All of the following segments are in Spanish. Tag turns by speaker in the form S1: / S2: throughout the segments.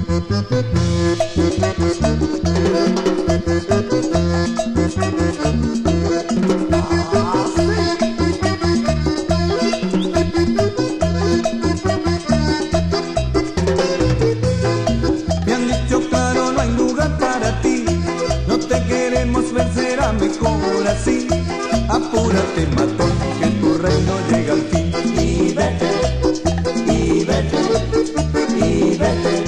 S1: Mejor así, apúrate matón, que tu reino llega al fin. Y vete, y vete, y vete.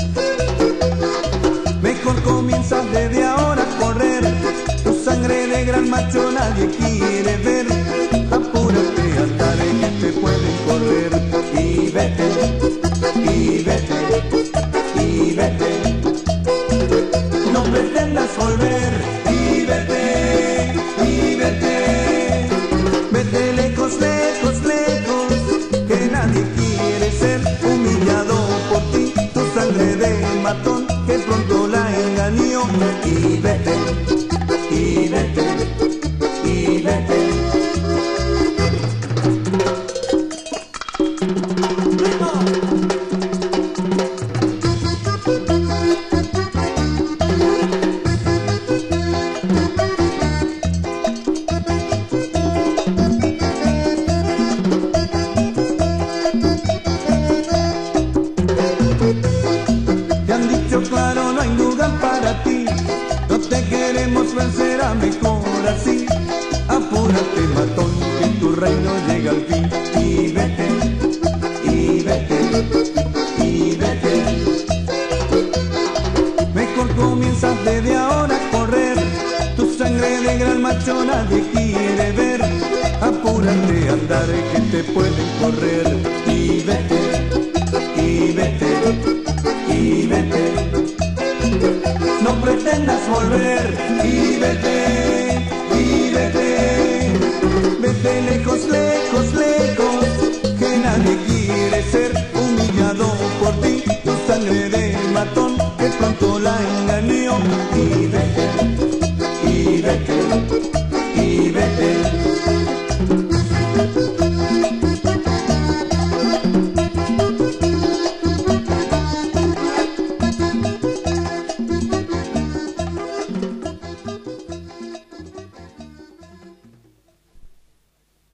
S1: Mejor comienzas desde ahora a correr, tu sangre de gran macho nadie quiere ver. Apúrate a andar que te pueden correr. Y vete, y vete, y vete. No pretendas volver. Y vete, y vete, vete lejos, lejos, lejos, que nadie quiere ser humillado por ti, tu sangre de matón que pronto la engañó. Y vete, y vete, y vete. Claro, no hay lugar para ti, no te queremos ver, será mejor así. Apúrate matón, que tu reino llega al fin. Y vete, y vete, y vete. Mejor comienzas desde ahora a correr, tu sangre de gran macho nadie quiere ver. Apúrate a andar que te pueden correr. Y vete, y vete, y vete. No pretendas volver. Y vete, y vete, vete lejos, lejos, lejos, que nadie quiere ser humillado por ti, tu sangre de matón que pronto la engañó. Y vete.